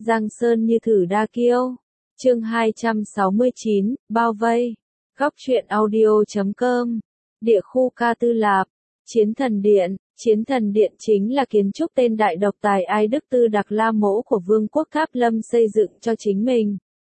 Giang sơn như thử đa kiêu. Chương 269, bao vây. Góc truyện audio.com. Địa khu Ca Tư Lạp. Chiến thần điện. Chiến thần điện chính là kiến trúc tên đại độc tài Ai Đức Tư Đặc La Mỗ của Vương quốc Tháp Lâm xây dựng cho chính mình.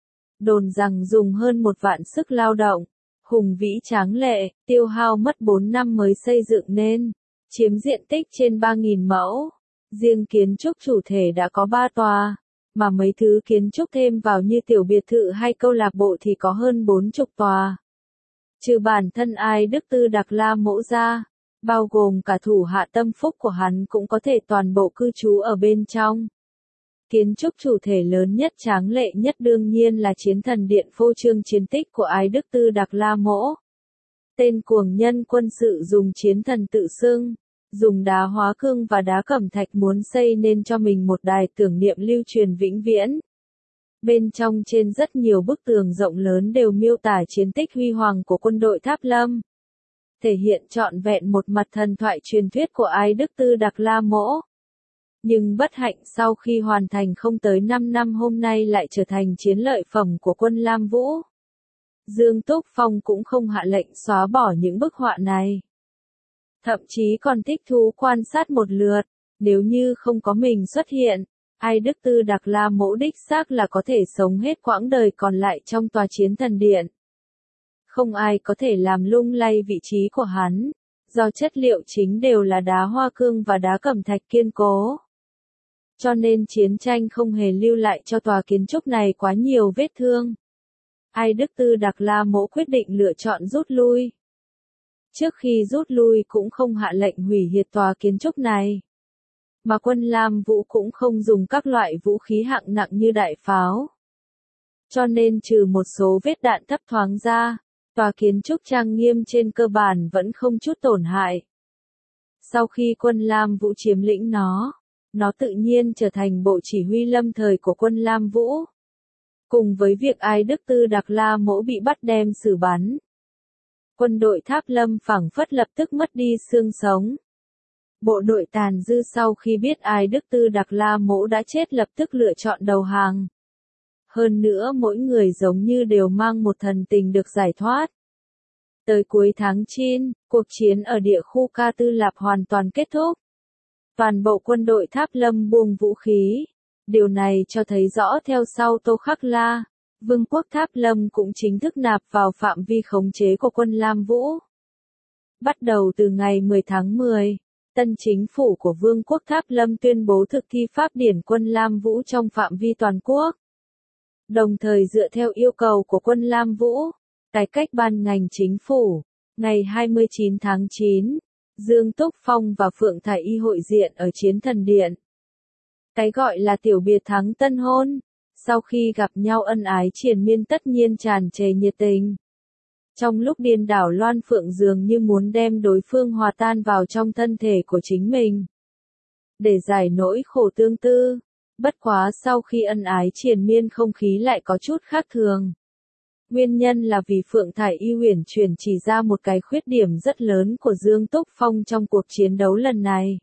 Đồn rằng dùng hơn 1 vạn sức lao động, hùng vĩ tráng lệ, tiêu hao mất 4 năm mới xây dựng nên, chiếm diện tích trên 3.000 mẫu. Riêng kiến trúc chủ thể đã có 3 tòa, mà mấy thứ kiến trúc thêm vào như tiểu biệt thự hay câu lạc bộ thì có hơn 40 tòa. Trừ bản thân Ai Đức Tư Đặc La Mỗ ra, bao gồm cả thủ hạ tâm phúc của hắn cũng có thể toàn bộ cư trú ở bên trong. Kiến trúc chủ thể lớn nhất tráng lệ nhất đương nhiên là Chiến thần điện phô trương chiến tích của Ai Đức Tư Đặc La Mỗ. Tên cuồng nhân quân sự dùng chiến thần tự xưng, dùng đá hóa cương và đá cẩm thạch muốn xây nên cho mình một đài tưởng niệm lưu truyền vĩnh viễn. Bên trong trên rất nhiều bức tường rộng lớn đều miêu tả chiến tích huy hoàng của quân đội Tháp Lâm, thể hiện trọn vẹn một mặt thần thoại truyền thuyết của Ai Đức Tư Đặc La Mỗ. Nhưng bất hạnh sau khi hoàn thành không tới 5 năm hôm nay lại trở thành chiến lợi phẩm của quân Lam Vũ. Dương Túc Phong cũng không hạ lệnh xóa bỏ những bức họa này. Thậm chí còn thích thú quan sát một lượt, nếu như không có mình xuất hiện, Ai Đức Tư Đặc La Mỗ đích xác là có thể sống hết quãng đời còn lại trong tòa chiến thần điện. Không ai có thể làm lung lay vị trí của hắn, do chất liệu chính đều là đá hoa cương và đá cẩm thạch kiên cố. Cho nên chiến tranh không hề lưu lại cho tòa kiến trúc này quá nhiều vết thương. Ai Đức Tư Đặc La Mỗ quyết định lựa chọn rút lui. Trước khi rút lui cũng không hạ lệnh hủy diệt tòa kiến trúc này. Mà quân Lam Vũ cũng không dùng các loại vũ khí hạng nặng như đại pháo. Cho nên trừ một số vết đạn thấp thoáng ra, tòa kiến trúc trang nghiêm trên cơ bản vẫn không chút tổn hại. Sau khi quân Lam Vũ chiếm lĩnh nó tự nhiên trở thành bộ chỉ huy lâm thời của quân Lam Vũ. Cùng với việc Ai Đức Tư Đặc La Mỗ bị bắt đem xử bắn, quân đội Tháp Lâm phảng phất lập tức mất đi xương sống. Bộ đội tàn dư sau khi biết Ai Đức Tư Đặc La Mỗ đã chết lập tức lựa chọn đầu hàng. Hơn nữa mỗi người giống như đều mang một thần tình được giải thoát. Tới cuối tháng 9, cuộc chiến ở địa khu Ca Tư Lạp hoàn toàn kết thúc. Toàn bộ quân đội Tháp Lâm buông vũ khí. Điều này cho thấy rõ theo sau Tô Khắc La, Vương quốc Tháp Lâm cũng chính thức nạp vào phạm vi khống chế của quân Lam Vũ. Bắt đầu từ ngày 10 tháng 10, tân chính phủ của Vương quốc Tháp Lâm tuyên bố thực thi pháp điển quân Lam Vũ trong phạm vi toàn quốc. Đồng thời dựa theo yêu cầu của quân Lam Vũ, cải cách ban ngành chính phủ, ngày 29 tháng 9, Dương Túc Phong và Phượng Thải Y hội diện ở Chiến thần điện. Cái gọi là tiểu biệt thắng tân hôn, sau khi gặp nhau ân ái triền miên tất nhiên tràn trề nhiệt tình. Trong lúc điên đảo Loan Phượng dường như muốn đem đối phương hòa tan vào trong thân thể của chính mình, để giải nỗi khổ tương tư. Bất quá sau khi ân ái triền miên không khí lại có chút khác thường. Nguyên nhân là vì Phượng Thải Y uyển chuyển chỉ ra một cái khuyết điểm rất lớn của Dương Túc Phong trong cuộc chiến đấu lần này.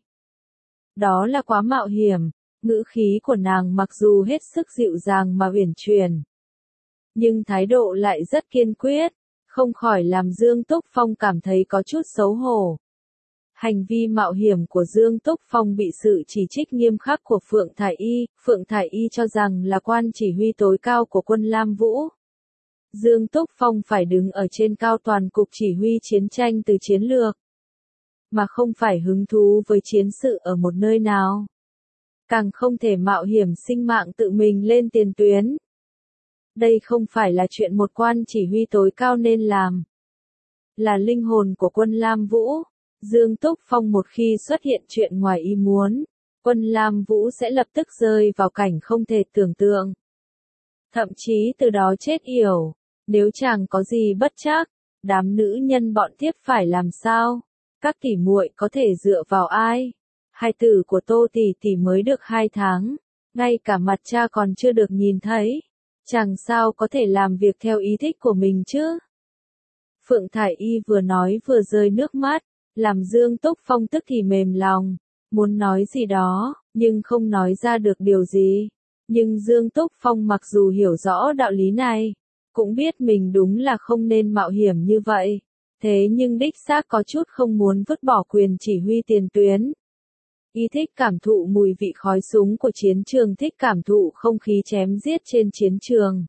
Đó là quá mạo hiểm, ngữ khí của nàng mặc dù hết sức dịu dàng mà uyển chuyển, nhưng thái độ lại rất kiên quyết, không khỏi làm Dương Túc Phong cảm thấy có chút xấu hổ. Hành vi mạo hiểm của Dương Túc Phong bị sự chỉ trích nghiêm khắc của Phượng Thải Y cho rằng là quan chỉ huy tối cao của quân Lam Vũ. Dương Túc Phong phải đứng ở trên cao toàn cục chỉ huy chiến tranh từ chiến lược, mà không phải hứng thú với chiến sự ở một nơi nào. Càng không thể mạo hiểm sinh mạng tự mình lên tiền tuyến. Đây không phải là chuyện một quan chỉ huy tối cao nên làm. Là linh hồn của quân Lam Vũ. Dương Túc Phong một khi xuất hiện chuyện ngoài ý muốn, quân Lam Vũ sẽ lập tức rơi vào cảnh không thể tưởng tượng. Thậm chí từ đó chết yểu, nếu chẳng có gì bất trắc, đám nữ nhân bọn tiếp phải làm sao? Các tỷ muội có thể dựa vào ai? Hài tử của Tô tỷ tỷ mới được 2 tháng, ngay cả mặt cha còn chưa được nhìn thấy, chẳng sao có thể làm việc theo ý thích của mình chứ? Phượng Thải Y vừa nói vừa rơi nước mắt, làm Dương Túc Phong tức thì mềm lòng, muốn nói gì đó, nhưng không nói ra được điều gì. Nhưng Dương Túc Phong mặc dù hiểu rõ đạo lý này, cũng biết mình đúng là không nên mạo hiểm như vậy. Thế nhưng đích xác có chút không muốn vứt bỏ quyền chỉ huy tiền tuyến. Y thích cảm thụ mùi vị khói súng của chiến trường, thích cảm thụ không khí chém giết trên chiến trường.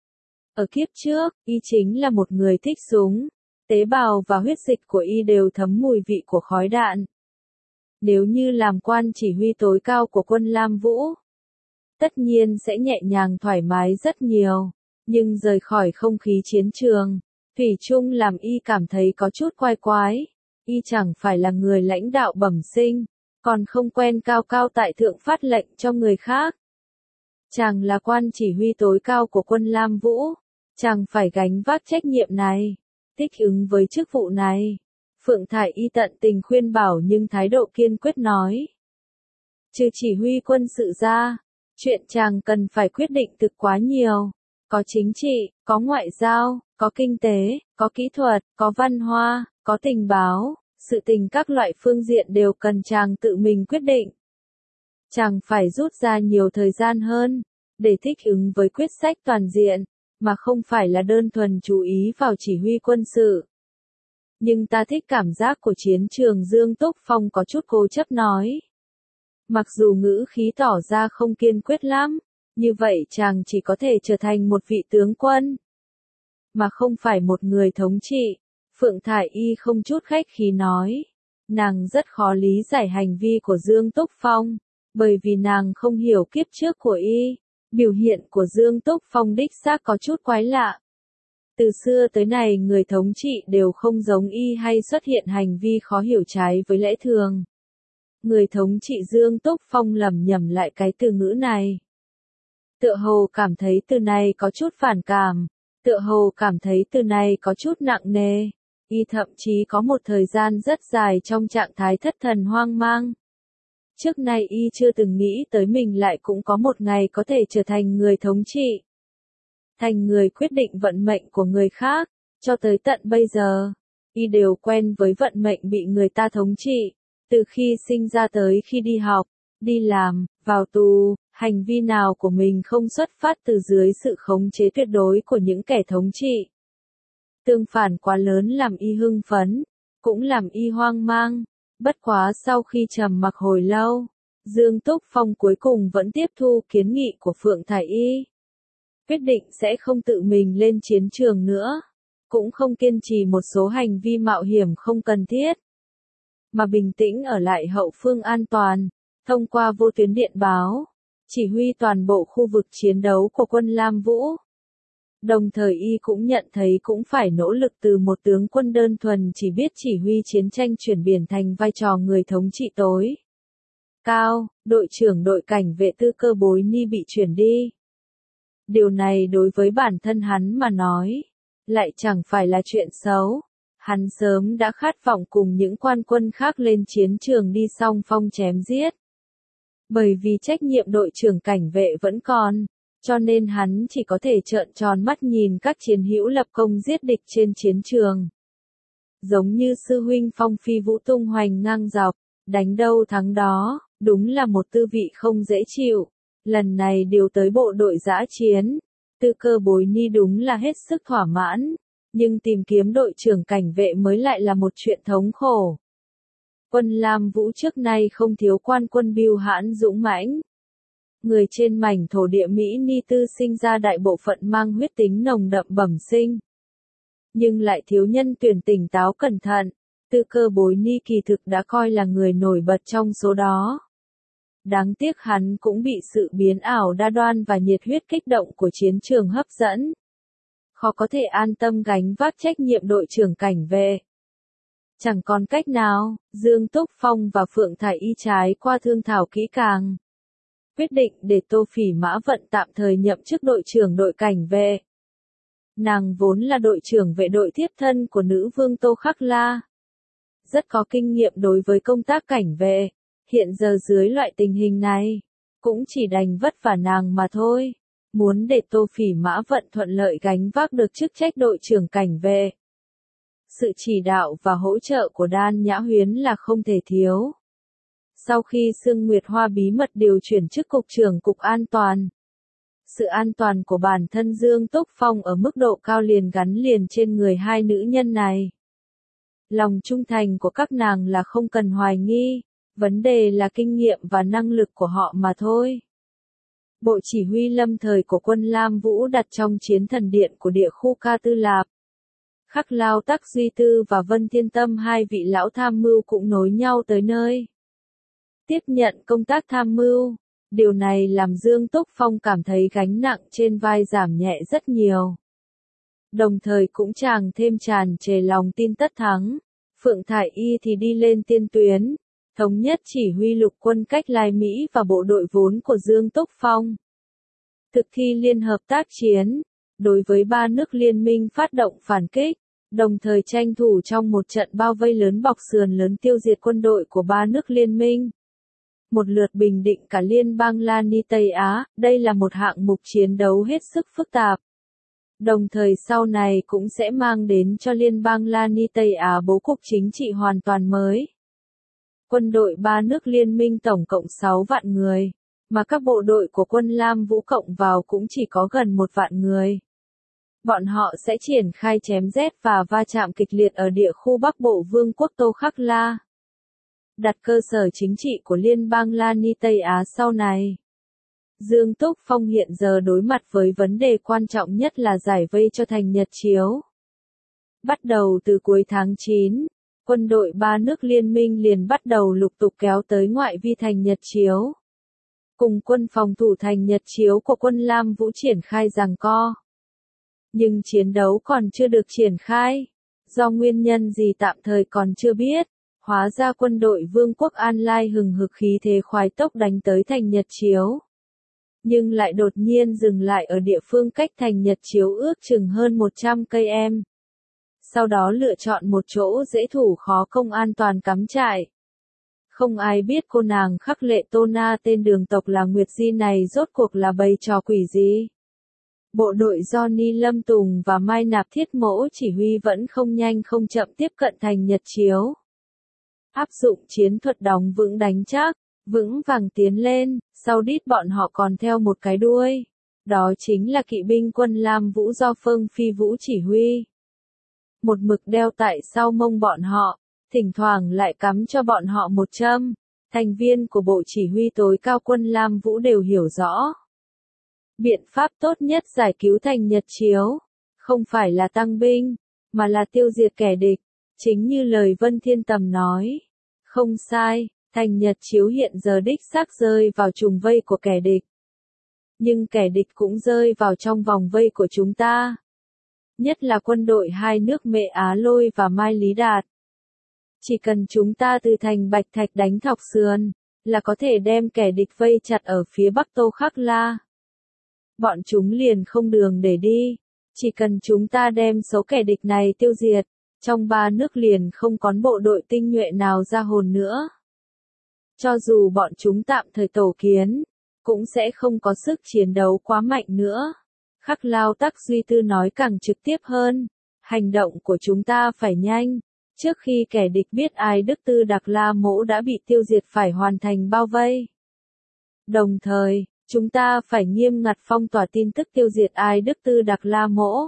Ở kiếp trước, Y chính là một người thích súng. Tế bào và huyết dịch của Y đều thấm mùi vị của khói đạn. Nếu như làm quan chỉ huy tối cao của quân Lam Vũ, tất nhiên sẽ nhẹ nhàng thoải mái rất nhiều. Nhưng rời khỏi không khí chiến trường, thủy chung làm Y cảm thấy có chút quái quái. Y chẳng phải là người lãnh đạo bẩm sinh, còn không quen cao cao tại thượng phát lệnh cho người khác. Chàng là quan chỉ huy tối cao của quân Lam Vũ, chàng phải gánh vác trách nhiệm này, thích ứng với chức vụ này. Phượng Thải Y tận tình khuyên bảo nhưng thái độ kiên quyết nói. Trừ chỉ huy quân sự ra, chuyện chàng cần phải quyết định thực quá nhiều. Có chính trị, có ngoại giao, có kinh tế, có kỹ thuật, có văn hóa, có tình báo, sự tình các loại phương diện đều cần chàng tự mình quyết định. Chàng phải rút ra nhiều thời gian hơn, để thích ứng với quyết sách toàn diện, mà không phải là đơn thuần chú ý vào chỉ huy quân sự. Nhưng ta thích cảm giác của chiến trường, Dương Túc Phong có chút cố chấp nói. Mặc dù ngữ khí tỏ ra không kiên quyết lắm, như vậy chàng chỉ có thể trở thành một vị tướng quân, mà không phải một người thống trị. Phượng Thải Y không chút khách khí nói. Nàng rất khó lý giải hành vi của Dương Túc Phong, bởi vì nàng không hiểu kiếp trước của Y. Biểu hiện của Dương Túc Phong đích xác có chút quái lạ. Từ xưa tới nay người thống trị đều không giống Y hay xuất hiện hành vi khó hiểu trái với lẽ thường. Người thống trị Dương Túc Phong lầm nhầm lại cái từ ngữ này. Tựa hồ cảm thấy từ này có chút phản cảm, tựa hồ cảm thấy từ này có chút nặng nề. Y thậm chí có một thời gian rất dài trong trạng thái thất thần hoang mang. Trước nay Y chưa từng nghĩ tới mình lại cũng có một ngày có thể trở thành người thống trị, thành người quyết định vận mệnh của người khác. Cho tới tận bây giờ, Y đều quen với vận mệnh bị người ta thống trị. Từ khi sinh ra tới khi đi học, đi làm, vào tù, hành vi nào của mình không xuất phát từ dưới sự khống chế tuyệt đối của những kẻ thống trị. Tương phản quá lớn làm Y hưng phấn, cũng làm Y hoang mang. Bất quá sau khi trầm mặc hồi lâu, Dương Túc Phong cuối cùng vẫn tiếp thu kiến nghị của Phượng Thải Y. Quyết định sẽ không tự mình lên chiến trường nữa, cũng không kiên trì một số hành vi mạo hiểm không cần thiết, mà bình tĩnh ở lại hậu phương an toàn, thông qua vô tuyến điện báo, chỉ huy toàn bộ khu vực chiến đấu của quân Lam Vũ. Đồng thời Y cũng nhận thấy cũng phải nỗ lực từ một tướng quân đơn thuần chỉ biết chỉ huy chiến tranh chuyển biển thành vai trò người thống trị tối cao. Đội trưởng đội cảnh vệ Tư Cơ Bối Ni bị chuyển đi. Điều này đối với bản thân hắn mà nói, lại chẳng phải là chuyện xấu. Hắn sớm đã khát vọng cùng những quan quân khác lên chiến trường đi song phong chém giết. Bởi vì trách nhiệm đội trưởng cảnh vệ vẫn còn, cho nên hắn chỉ có thể trợn tròn mắt nhìn các chiến hữu lập công giết địch trên chiến trường. Giống như sư huynh Phong Phi Vũ tung hoành ngang dọc, đánh đâu thắng đó, đúng là một tư vị không dễ chịu. Lần này điều tới bộ đội dã chiến, Tư Cơ Bối Ni đúng là hết sức thỏa mãn, nhưng tìm kiếm đội trưởng cảnh vệ mới lại là một chuyện thống khổ. Quân Lam Vũ trước nay không thiếu quan quân bưu hãn dũng mãnh. Người trên mảnh thổ địa Mỹ Ni Tư sinh ra đại bộ phận mang huyết tính nồng đậm bẩm sinh, nhưng lại thiếu nhân tuyển tỉnh táo cẩn thận. Tư Cơ Bối Ni kỳ thực đã coi là người nổi bật trong số đó. Đáng tiếc hắn cũng bị sự biến ảo đa đoan và nhiệt huyết kích động của chiến trường hấp dẫn. Khó có thể an tâm gánh vác trách nhiệm đội trưởng cảnh vệ. Chẳng còn cách nào, Dương Túc Phong và Phượng Thải Y trái qua thương thảo kỹ càng, quyết định để Tô Phỉ Mã Vận tạm thời nhậm chức đội trưởng đội cảnh vệ. Nàng vốn là đội trưởng vệ đội thiếp thân của nữ vương Tô Khắc La, rất có kinh nghiệm đối với công tác cảnh vệ. Hiện giờ dưới loại tình hình này, cũng chỉ đành vất vả nàng mà thôi. Muốn để Tô Phỉ Mã Vận thuận lợi gánh vác được chức trách đội trưởng cảnh vệ, sự chỉ đạo và hỗ trợ của Đan Nhã Huyến là không thể thiếu. Sau khi Sương Nguyệt Hoa bí mật điều chuyển chức cục trưởng cục an toàn, sự an toàn của bản thân Dương Túc Phong ở mức độ cao liền gắn liền trên người hai nữ nhân này. Lòng trung thành của các nàng là không cần hoài nghi, vấn đề là kinh nghiệm và năng lực của họ mà thôi. Bộ chỉ huy lâm thời của quân Lam Vũ đặt trong chiến thần điện của địa khu Ca Tư Lạp. Khắc Lao Tắc Duy Tư và Vân Thiên Tâm hai vị lão tham mưu cũng nối nhau tới nơi. Tiếp nhận công tác tham mưu, điều này làm Dương Túc Phong cảm thấy gánh nặng trên vai giảm nhẹ rất nhiều. Đồng thời cũng chàng thêm tràn trề lòng tin tất thắng, Phượng Thải Y thì đi lên tiên tuyến, thống nhất chỉ huy lục quân cách Lai Mỹ và bộ đội vốn của Dương Túc Phong. Thực thi liên hợp tác chiến, đối với ba nước liên minh phát động phản kích, đồng thời tranh thủ trong một trận bao vây lớn bọc sườn lớn tiêu diệt quân đội của ba nước liên minh. Một lượt bình định cả liên bang Lani Tây Á, đây là một hạng mục chiến đấu hết sức phức tạp. Đồng thời sau này cũng sẽ mang đến cho liên bang Lani Tây Á bố cục chính trị hoàn toàn mới. Quân đội ba nước liên minh tổng cộng 6 vạn người, mà các bộ đội của quân Lam Vũ cộng vào cũng chỉ có gần 1 vạn người. Bọn họ sẽ triển khai chém giết và va chạm kịch liệt ở địa khu Bắc Bộ Vương quốc Tô Khắc La, đặt cơ sở chính trị của liên bang Lani Tây Á sau này. Dương Túc Phong hiện giờ đối mặt với vấn đề quan trọng nhất là giải vây cho thành Nhật Chiếu. Bắt đầu từ cuối tháng 9, quân đội ba nước liên minh liền bắt đầu lục tục kéo tới ngoại vi thành Nhật Chiếu. Cùng quân phòng thủ thành Nhật Chiếu của quân Lam Vũ triển khai giằng co. Nhưng chiến đấu còn chưa được triển khai, do nguyên nhân gì tạm thời còn chưa biết, hóa ra quân đội Vương quốc An Lai hừng hực khí thế khoái tốc đánh tới thành Nhật Chiếu. Nhưng lại đột nhiên dừng lại ở địa phương cách thành Nhật Chiếu ước chừng hơn 100 cây em. Sau đó lựa chọn một chỗ dễ thủ khó công an toàn cắm trại. Không ai biết cô nàng khắc lệ Tô Na tên đường tộc là Nguyệt Di này rốt cuộc là bày trò quỷ gì. Bộ đội do Ni Lâm Tùng và Mai Nạp Thiết Mỗ chỉ huy vẫn không nhanh không chậm tiếp cận thành Nhật Chiếu. Áp dụng chiến thuật đóng vững đánh chắc, vững vàng tiến lên, sau đít bọn họ còn theo một cái đuôi. Đó chính là kỵ binh quân Lam Vũ do Phương Phi Vũ chỉ huy. Một mực đeo tại sau mông bọn họ, thỉnh thoảng lại cắm cho bọn họ một châm. Thành viên của bộ chỉ huy tối cao quân Lam Vũ đều hiểu rõ. Biện pháp tốt nhất giải cứu thành Nhật Chiếu, không phải là tăng binh, mà là tiêu diệt kẻ địch, chính như lời Vân Thiên Tầm nói. Không sai, thành Nhật Chiếu hiện giờ đích xác rơi vào trùng vây của kẻ địch. Nhưng kẻ địch cũng rơi vào trong vòng vây của chúng ta. Nhất là quân đội hai nước Mệ Á Lôi và Mai Lý Đạt. Chỉ cần chúng ta từ thành Bạch Thạch đánh thọc sườn, là có thể đem kẻ địch vây chặt ở phía Bắc Tô Khắc La. Bọn chúng liền không đường để đi, chỉ cần chúng ta đem số kẻ địch này tiêu diệt, trong ba nước liền không có bộ đội tinh nhuệ nào ra hồn nữa. Cho dù bọn chúng tạm thời tổ kiến, cũng sẽ không có sức chiến đấu quá mạnh nữa. Khắc Lao Tắc Duy Tư nói càng trực tiếp hơn, hành động của chúng ta phải nhanh, trước khi kẻ địch biết Ai Đức Tư Đặc La Mỗ đã bị tiêu diệt phải hoàn thành bao vây. Đồng thời, chúng ta phải nghiêm ngặt phong tỏa tin tức tiêu diệt Ai Đức Tư Đặc La Mỗ.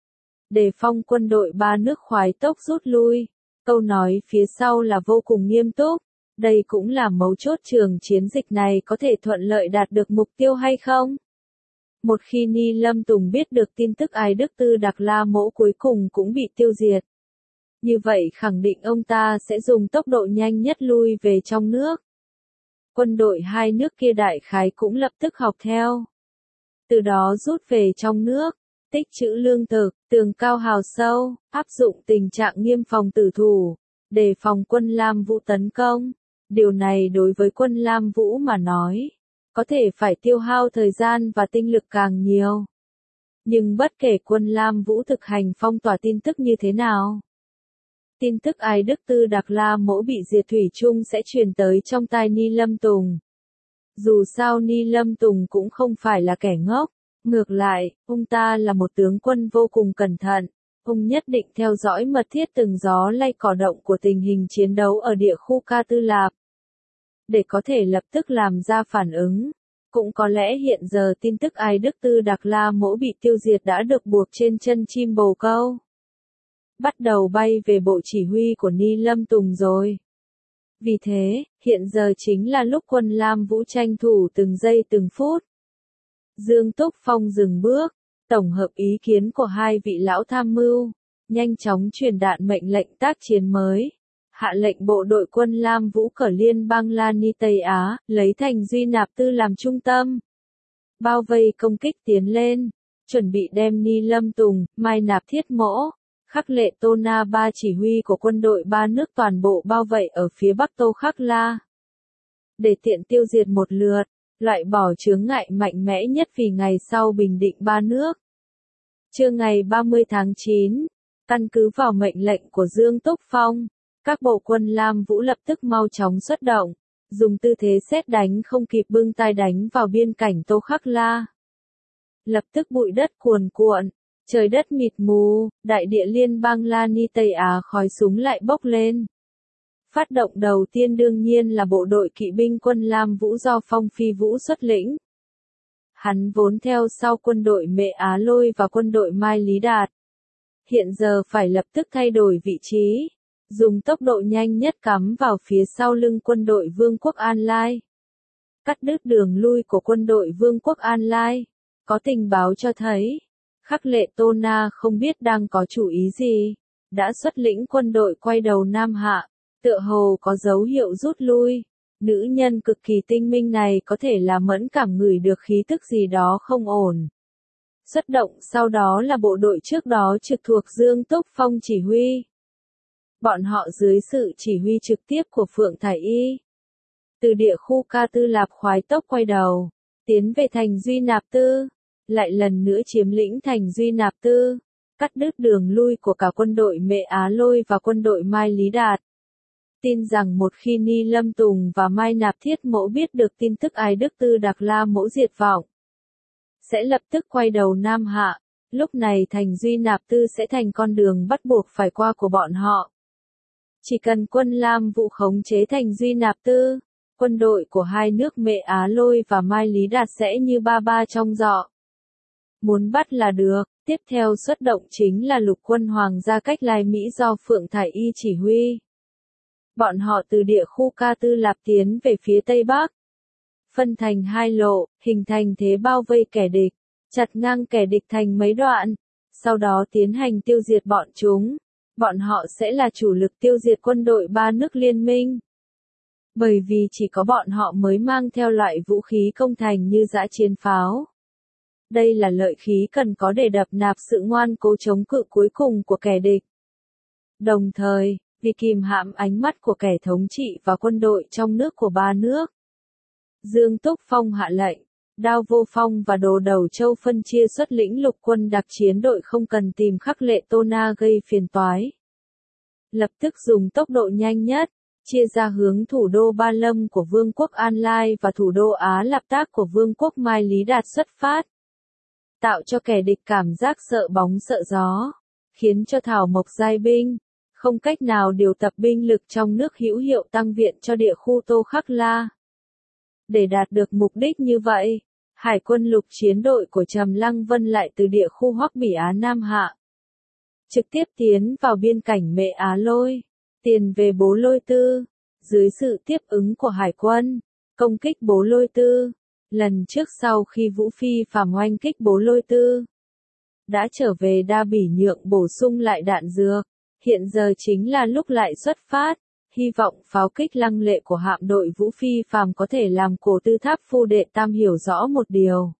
Đề phong quân đội ba nước khoái tốc rút lui, câu nói phía sau là vô cùng nghiêm túc, đây cũng là mấu chốt trường chiến dịch này có thể thuận lợi đạt được mục tiêu hay không. Một khi Ni Lâm Tùng biết được tin tức Ai Đức Tư Đặc La Mỗ cuối cùng cũng bị tiêu diệt. Như vậy khẳng định ông ta sẽ dùng tốc độ nhanh nhất lui về trong nước. Quân đội hai nước kia đại khái cũng lập tức học theo. Từ đó rút về trong nước, tích trữ lương thực, tường cao hào sâu, áp dụng tình trạng nghiêm phòng tử thủ, đề phòng quân Lam Vũ tấn công. Điều này đối với quân Lam Vũ mà nói, có thể phải tiêu hao thời gian và tinh lực càng nhiều. Nhưng bất kể quân Lam Vũ thực hành phong tỏa tin tức như thế nào, tin tức Ai Đức Tư Đặc La Mỗ bị diệt thủy chung sẽ truyền tới trong tai Ni Lâm Tùng. Dù sao Ni Lâm Tùng cũng không phải là kẻ ngốc, ngược lại, ông ta là một tướng quân vô cùng cẩn thận, ông nhất định theo dõi mật thiết từng gió lay cỏ động của tình hình chiến đấu ở địa khu Ca Tư Lạp, để có thể lập tức làm ra phản ứng. Cũng có lẽ hiện giờ tin tức Ai Đức Tư Đạc La Mỗ bị tiêu diệt đã được buộc trên chân chim bồ câu. Bắt đầu bay về bộ chỉ huy của Ni Lâm Tùng rồi. Vì thế, hiện giờ chính là lúc quân Lam Vũ tranh thủ từng giây từng phút. Dương Túc Phong dừng bước, tổng hợp ý kiến của hai vị lão tham mưu, nhanh chóng truyền đạt mệnh lệnh tác chiến mới. Hạ lệnh bộ đội quân Lam Vũ cờ liên bang Lani Tây Á, lấy thành Duy Nạp Tư làm trung tâm. Bao vây công kích tiến lên, chuẩn bị đem Ni Lâm Tùng, Mai Nạp Thiết Mỗ, Khắc Lệ Tô Na ba chỉ huy của quân đội ba nước toàn bộ bao vây ở phía bắc Tô Khắc La. Để tiện tiêu diệt một lượt, loại bỏ chướng ngại mạnh mẽ nhất vì ngày sau bình định ba nước. Trưa ngày 30 tháng 9, căn cứ vào mệnh lệnh của Dương Túc Phong, các bộ quân Lam Vũ lập tức mau chóng xuất động, dùng tư thế sét đánh không kịp bưng tay đánh vào biên cảnh Tô Khắc La. Lập tức bụi đất cuồn cuộn, trời đất mịt mù, đại địa liên bang Lani Tây Á khói súng lại bốc lên. Phát động đầu tiên đương nhiên là bộ đội kỵ binh quân Lam Vũ do Phong Phi Vũ xuất lĩnh. Hắn vốn theo sau quân đội Mệ Á Lôi và quân đội Mai Lý Đạt. Hiện giờ phải lập tức thay đổi vị trí, dùng tốc độ nhanh nhất cắm vào phía sau lưng quân đội Vương quốc An Lai. Cắt đứt đường lui của quân đội Vương quốc An Lai. Có tình báo cho thấy, Khắc Lệ Tô Na không biết đang có chủ ý gì, đã xuất lĩnh quân đội quay đầu Nam Hạ, tựa hồ có dấu hiệu rút lui. Nữ nhân cực kỳ tinh minh này có thể là mẫn cảm ngửi được khí tức gì đó không ổn. Xuất động sau đó là bộ đội trước đó trực thuộc Dương Túc Phong chỉ huy. Bọn họ dưới sự chỉ huy trực tiếp của Phượng Thải Y. Từ địa khu Ca Tư Lạp khoái tốc quay đầu, tiến về thành Duy Nạp Tư, lại lần nữa chiếm lĩnh thành Duy Nạp Tư, cắt đứt đường lui của cả quân đội Mệ Á Lôi và quân đội Mai Lý Đạt. Tin rằng một khi Ni Lâm Tùng và Mai Nạp Thiết Mỗ biết được tin tức Ai Đức Tư Đạc La Mỗ diệt vong, sẽ lập tức quay đầu Nam Hạ, lúc này thành Duy Nạp Tư sẽ thành con đường bắt buộc phải qua của bọn họ. Chỉ cần quân Lam Vũ khống chế thành Duy Nạp Tư, quân đội của hai nước Mệ Á Lôi và Mai Lý Đạt sẽ như ba ba trong giọ. Muốn bắt là được, tiếp theo xuất động chính là lục quân Hoàng gia Cách Lai Mỹ do Phượng Thải Y chỉ huy. Bọn họ từ địa khu Ca Tư Lạp tiến về phía Tây Bắc. Phân thành hai lộ, hình thành thế bao vây kẻ địch, chặt ngang kẻ địch thành mấy đoạn, sau đó tiến hành tiêu diệt bọn chúng. Bọn họ sẽ là chủ lực tiêu diệt quân đội ba nước liên minh. Bởi vì chỉ có bọn họ mới mang theo loại vũ khí công thành như dã chiến pháo. Đây là lợi khí cần có để đập nạp sự ngoan cố chống cự cuối cùng của kẻ địch. Đồng thời, vì kìm hãm ánh mắt của kẻ thống trị và quân đội trong nước của ba nước, Dương Túc Phong hạ lệnh, Đao Vô Phong và Đồ Đầu Châu phân chia xuất lĩnh lục quân đặc chiến đội không cần tìm Khắc Lệ Tô Na gây phiền toái. Lập tức dùng tốc độ nhanh nhất, chia ra hướng thủ đô Ba Lâm của Vương quốc An Lai và thủ đô Á Lạp Tác của Vương quốc Mai Lý Đạt xuất phát. Tạo cho kẻ địch cảm giác sợ bóng sợ gió, khiến cho Thảo Mộc giai binh, không cách nào điều tập binh lực trong nước hữu hiệu tăng viện cho địa khu Tô Khắc La. Để đạt được mục đích như vậy, Hải quân lục chiến đội của Trầm Lăng Vân lại từ địa khu Hoắc Bỉ Á Nam Hạ, trực tiếp tiến vào biên cảnh Mệ Á Lôi, tiền về Bố Lôi Tư, dưới sự tiếp ứng của Hải quân, công kích Bố Lôi Tư. Lần trước sau khi Vũ Phi phàm oanh kích Bố Lôi Tư, đã trở về Đa Bỉ nhượng bổ sung lại đạn dược, hiện giờ chính là lúc lại xuất phát, hy vọng pháo kích lăng lệ của hạm đội Vũ Phi phàm có thể làm Cổ Tư Tháp Phu Đệ Tam hiểu rõ một điều.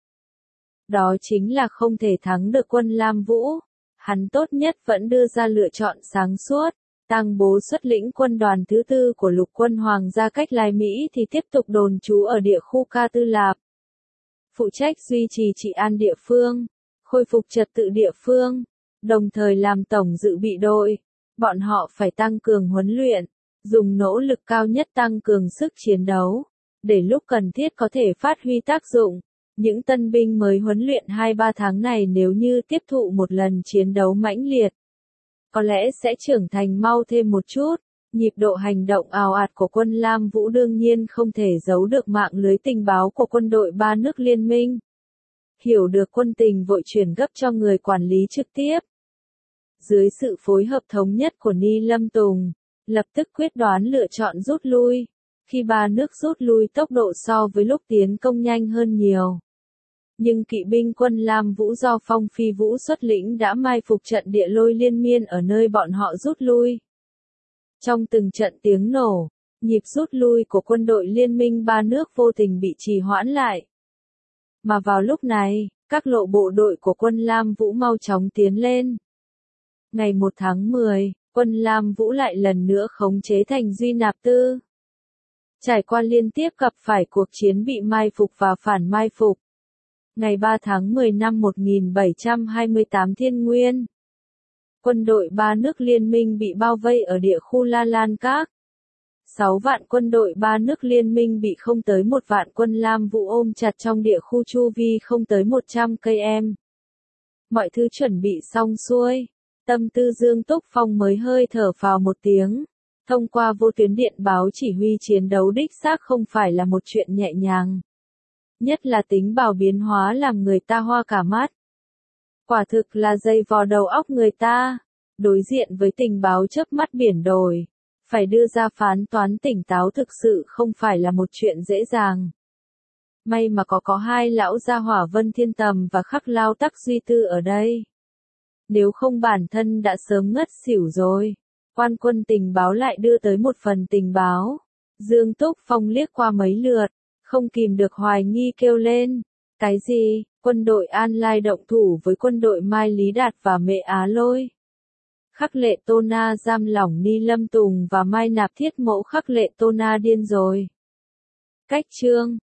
Đó chính là không thể thắng được quân Lam Vũ, hắn tốt nhất vẫn đưa ra lựa chọn sáng suốt. Tang Bố xuất lĩnh quân đoàn thứ tư của lục quân Hoàng gia Cách Lai Mỹ thì tiếp tục đồn trú ở địa khu Ca Tư Lạp. Phụ trách duy trì trị an địa phương, khôi phục trật tự địa phương, đồng thời làm tổng dự bị đội. Bọn họ phải tăng cường huấn luyện, dùng nỗ lực cao nhất tăng cường sức chiến đấu, để lúc cần thiết có thể phát huy tác dụng. Những tân binh mới huấn luyện 2-3 tháng này nếu như tiếp thụ một lần chiến đấu mãnh liệt, có lẽ sẽ trưởng thành mau thêm một chút. Nhịp độ hành động ào ạt của quân Lam Vũ đương nhiên không thể giấu được mạng lưới tình báo của quân đội ba nước liên minh. Hiểu được quân tình vội chuyển gấp cho người quản lý trực tiếp. Dưới sự phối hợp thống nhất của Ni Lâm Tùng, lập tức quyết đoán lựa chọn rút lui. Khi ba nước rút lui tốc độ so với lúc tiến công nhanh hơn nhiều. Nhưng kỵ binh quân Lam Vũ do Phong Phi Vũ xuất lĩnh đã mai phục trận địa lôi liên miên ở nơi bọn họ rút lui. Trong từng trận tiếng nổ, nhịp rút lui của quân đội liên minh ba nước vô tình bị trì hoãn lại. Mà vào lúc này, các lộ bộ đội của quân Lam Vũ mau chóng tiến lên. Ngày 1 tháng 10, quân Lam Vũ lại lần nữa khống chế thành Duy Nạp Tư. Trải qua liên tiếp gặp phải cuộc chiến bị mai phục và phản mai phục. Ngày 3 tháng 10 năm 1728 Thiên Nguyên, quân đội ba nước liên minh bị bao vây ở địa khu La Lan Các. 6 vạn quân đội ba nước liên minh bị không tới 1 vạn quân Lam Vũ ôm chặt trong địa khu chu vi không tới 100 km. Mọi thứ chuẩn bị xong xuôi, tâm tư Dương Túc Phong mới hơi thở phào một tiếng. Thông qua vô tuyến điện báo chỉ huy chiến đấu đích xác không phải là một chuyện nhẹ nhàng. Nhất là tính bảo biến hóa làm người ta hoa cả mắt. Quả thực là dây vò đầu óc người ta. Đối diện với tình báo chớp mắt biển đổi, phải đưa ra phán toán tỉnh táo thực sự không phải là một chuyện dễ dàng. May mà có hai lão gia hỏa Vân Thiên Tầm và Khắc Lao Tắc Duy Tư ở đây. Nếu không bản thân đã sớm ngất xỉu rồi. Quan quân tình báo lại đưa tới một phần tình báo. Dương Túc Phong liếc qua mấy lượt, không kìm được hoài nghi kêu lên. Cái gì, quân đội An Lai động thủ với quân đội Mai Lý Đạt và Mệ Á Lôi. Khắc Lệ Tô Na giam lỏng Ni Lâm Tùng và Mai Nạp Thiết Mẫu. Khắc Lệ Tô Na điên rồi. Cách chương